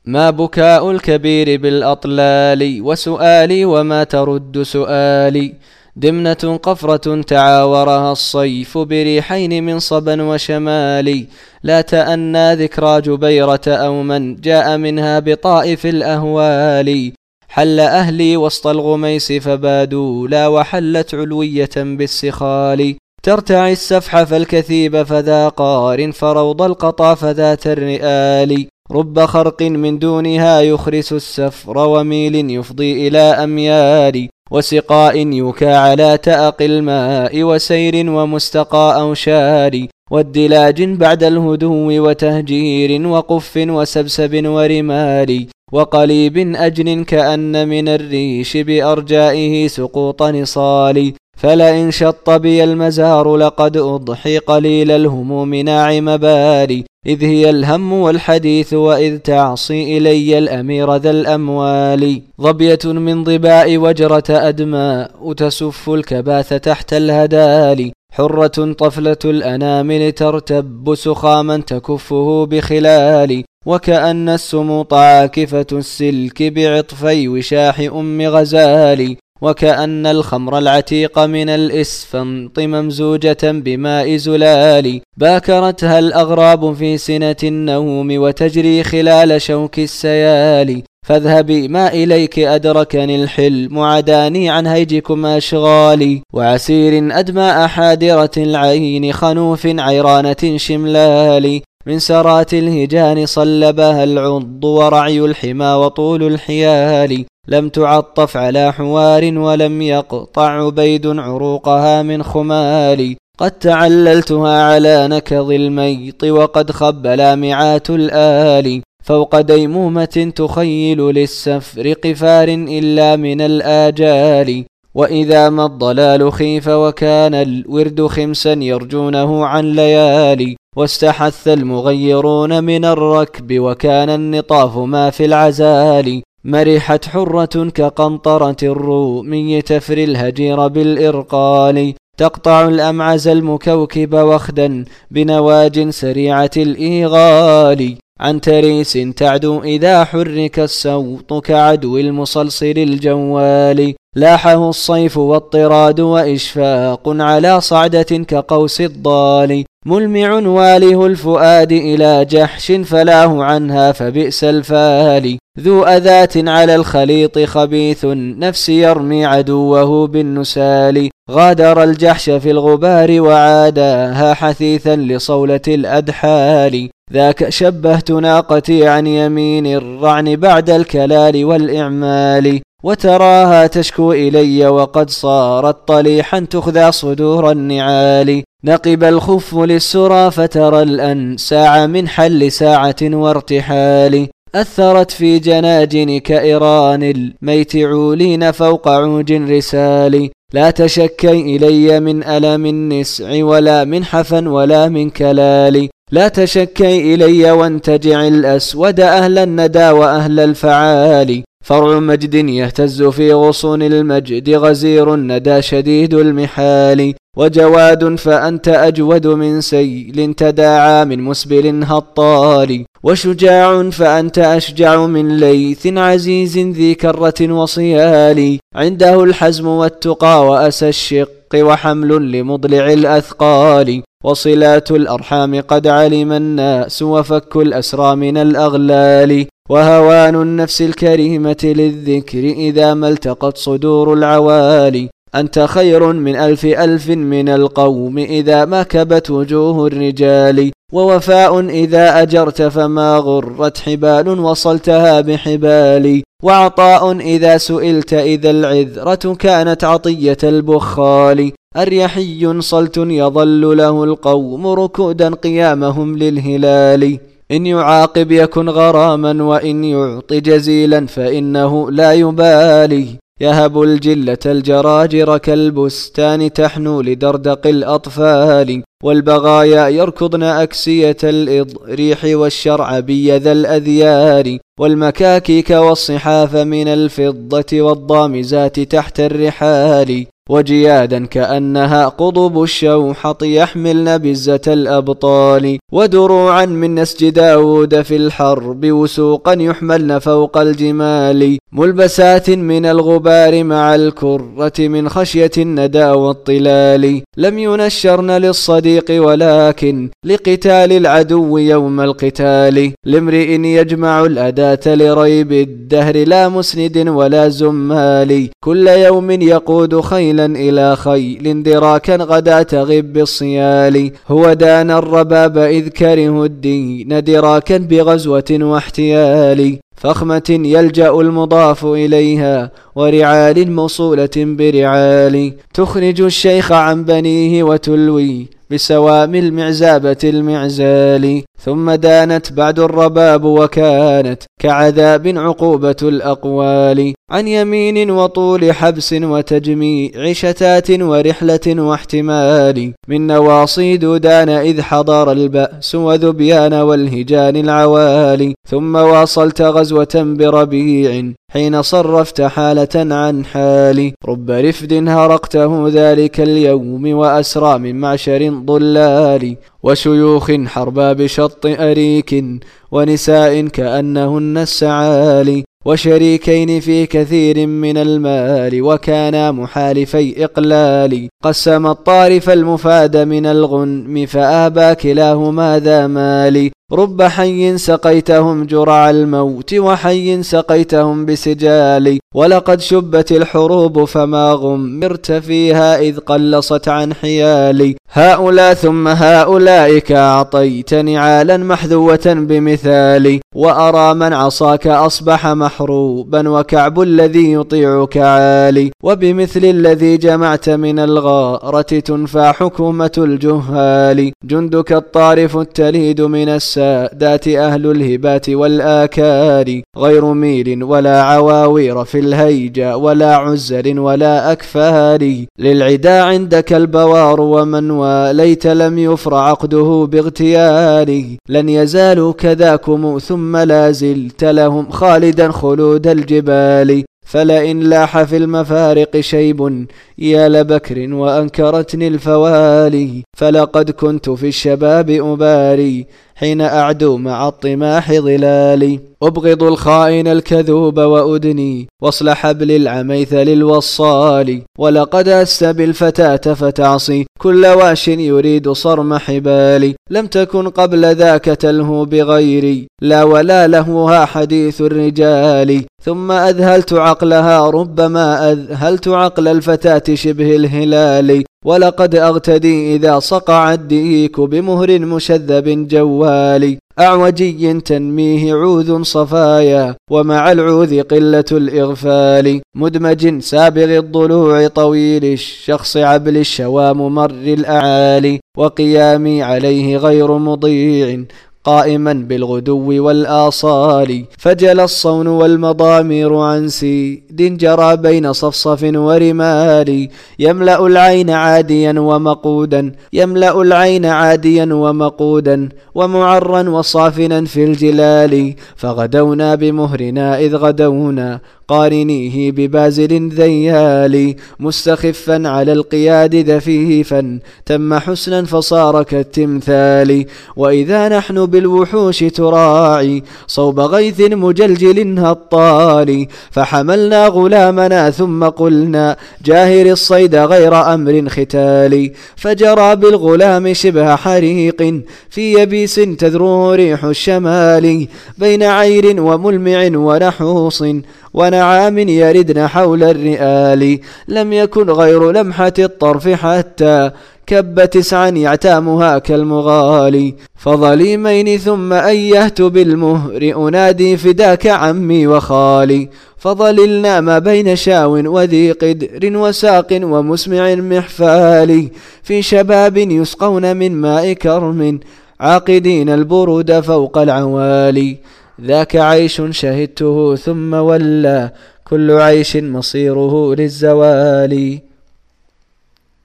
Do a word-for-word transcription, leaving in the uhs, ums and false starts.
ما بكاء الكبير بالأطلال وسؤالي وما ترد سؤالي. دمنة قفرة تعاورها الصيف بريحين من صبا وشمال. لا تأنى ذكرى جبيرة أو من جاء منها بطائف الأهوال. حل أهلي وسط الغميس فبادوا لا وحلت علوية بالسخال. ترتعي السفح فالكثيب فذا قار فروض القطا فذات الرئال. رب خرق من دونها يخرس السفر وميل يفضي إلى أميال. وسقاء يكى على تأق الماء وسير ومستقى أوشال. والدلاج بعد الهدو وتهجير وقف وسبسب ورمال. وقليب أجن كأن من الريش بأرجائه سقوط نصال. فلئن شط بي المزار لقد أضحي قليل الهموم ناعم بالي. إذ هي الهم والحديث وإذ تعصي إلي الأمير ذا الأموال. ظبية من ضباء وجرة أدماء تسف الكباث تحت الهدال. حرة طفلة الأنامل ترتب سخاما تكفه بخلال. وكأن السموط عاكفة السلك بعطفي وشاح أم غزال. وكأن الخمر العتيق من الإسفنط ممزوجة بماء زلال. باكرتها الأغراب في سنة النوم وتجري خلال شوك السيال. فاذهبي ما إليك أدركني الحلم عداني عن هيجكم أشغالي. وعسير أدماء حادرة العين خنوف عيرانة شملال. من سرات الهجان صلبها العض ورعي الحمى وطول الحيال. لم تعطف على حوار ولم يقطع عبيد عروقها من خمال. قد تعللتها على نكظ الميط وقد خب لامعات الآل. فوق ديمومة تخيل للسفر قفار إلا من الآجال. وإذا ما الضلال خيف وكان الورد خمسا يرجونه عن ليالي. واستحث المغيرون من الركب وكان النطاف ما في العزال. مرحت حرة كقنطرة الرومي تفري الهجير بالإرقال. تقطع الأمعز المكوكب وخدا بنواج سريعة الإيغال. عن تريس تعدو إذا حرك السوط كعدو المصلصل الجوال. لاحه الصيف واضطراد وإشفاق على صعدة كقوس الضال. ملمع واله الفؤاد إلى جحش فلاه عنها فبئس الفال. ذو أذات على الخليط خبيث النفس يرمي عدوه بالنسال. غادر الجحش في الغبار وعاداها حثيثا لصولة الأدحال. ذاك شبهت ناقتي عن يمين الرعن بعد الكلال والإعمال. وتراها تشكو إلي وقد صارت طليحا تخذى صدور النعال. نقب الخف للسرى فترى الأنساع من حل ساعة وارتحال. أثرت في جناجن كإيران الميت عولين فوق عوج رسال. لا تشكي إلي من ألم النسع ولا من حفا ولا من كلال. لا تشكي إلي وانتجع الأسود أهل الندى وأهل الفعال. فرع مجد يهتز في غصون المجد غزير الندى شديد المحال. وجواد فأنت أجود من سيل تداعى من مسبل هطال. وشجاع فأنت أشجع من ليث عزيز ذي كرة وصيال. عنده الحزم والتقى وأسى الشق وحمل لمضلع الأثقال. وصلات الأرحام قد علم الناس وفك الأسرى من الأغلال. وهوان النفس الكريمة للذكر إذا ما التقت صدور العوالي. أنت خير من ألف ألف من القوم إذا ما كبت وجوه الرجال. ووفاء إذا أجرت فما غرت حبال وصلتها بحبالي. وعطاء إذا سئلت إذا العذرة كانت عطية البخال. أريحي صلت يظل له القوم ركودا قيامهم للهلال. إن يعاقب يكن غراما وإن يعطي جزيلا فإنه لا يبالي. يهب الجلة الجراجر كالبستان تحنو لدردق الأطفال. والبغايا يركضن أكسية الإضريح والشرعبي ذا الأذيار، والمكاكيك والصحاف من الفضة والضامزات تحت الرحال، وجيادا كأنها قضب الشوحط يحملن بزة الأبطال، ودروعا من نسج داود في الحرب وسوقا يحملن فوق الجمال، ملبسات من الغبار مع الكرة من خشية الندى والطلال، لم ينشرن للصديق ولكن لقتال العدو يوم القتال، لامرئ يجمع الأداة لريب الدهر لا مسند ولا زمال، كل يوم يقود خيلا إلى خيل دراكا غدا تغب بالصيال، هو دان الرباب إذ كره الدين دراكا بغزوة واحتيال، فخمة يلجأ المضاف إليها ورعال موصولة برعال، تخرج الشيخ عن بنيه وتلوي بسوام المعزابة المعزال، ثم دانت بعد الرباب وكانت كعذاب عقوبة الأقوال، عن يمين وطول حبس وتجميع شتات ورحلة واحتمال، من نواصي دودان إذ حضر البأس وذبيان والهجان العوالي، ثم واصلت غزوة بربيع حين صرفت حالة عن حالي، رب رفد هرقته ذلك اليوم وأسرى من معشر ضلال، وشيوخ حربا بشط أريك ونساء كأنهن السعالي، وشريكين في كثير من المال وكانا محالفي إقلال، قسم الطارف المفاد من الغنم فآبى كلاهما ذا مال، رب حي سقيتهم جرع الموت وحي سقيتهم بسجال، ولقد شبت الحروب فما غمرت فيها إذ قلصت عن حيالي، هؤلاء ثم هؤلاء أعطيت نعالا محذوة بمثالي، وأرى من عصاك أصبح محروبا وكعب الذي يطيعك عالي، وبمثل الذي جمعت من الغارة تنفى حكومة الجهال، جندك الطارف التليد من السادات أهل الهبات والآكار، غير ميل ولا عواوير في الهيجا ولا عزر ولا أكفار، للعدا عندك البوار ومن وليت لم يفر عقده باغتيال، لن يزالوا كذاكم ثم لا زلت لهم خالدا خلود الجبال، فلئن لاح في المفارق شيب يا لبكر وأنكرتني الفوالي، فلقد كنت في الشباب أباري حين أعدو مع الطماح ظلالي، أبغض الخائن الكذوب وأدني وصل حبل العميث للوصال، ولقد أست بالفتاة فتعصي كل واش يريد صرم حبالي، لم تكن قبل ذاك تلهو بغيري لا ولا لهوها حديث الرجال، ثم أذهلت عقلها ربما أذهلت عقل الفتاة شبه الهلال، ولقد أغتدي إذا صقع الديك بمهر مشذب جوال، أعوجي تنميه عوذ صفايا ومع العوذ قلة الإغفال، مدمج سابغ الضلوع طويل الشخص عبل الشوام مر الأعالي، وقيامي عليه غير مضيع قائما بالغدو والآصال، فجل الصون والمضامير عن سيد جرى بين صفصف ورمال، يملأ العين عاديا ومقودا يملأ العين عاديا ومقودا ومعرا وصافنا في الجلال، فغدونا بمهرنا إذ غدونا قارنيه ببازل ذيال، مستخفا على القياد ذفيفا تم حسنا فصار كالتمثال، وإذا نحن بالوحوش تراعي صوب غيث مجلجل هطال، فحملنا غلامنا ثم قلنا جاهر الصيد غير أمر ختال، فجرى بالغلام شبه حريق في يبيس تذروه ريح الشمال، بين عير وملمع ونحوص ونعام يردن حول الرئال، لم يكن غير لمحة الطرف حتى كب تسعا يعتامها كالمغالي، فظليمين ثم أيهت بالمهر أنادي فداك عمي وخالي، فظللنا ما بين شاو وذي قدر وساق ومسمع محفال، في شباب يسقون من ماء كرم عاقدين البرود فوق العوالي، ذاك عيش شهدته ثم ولى كل عيش مصيره للزوال.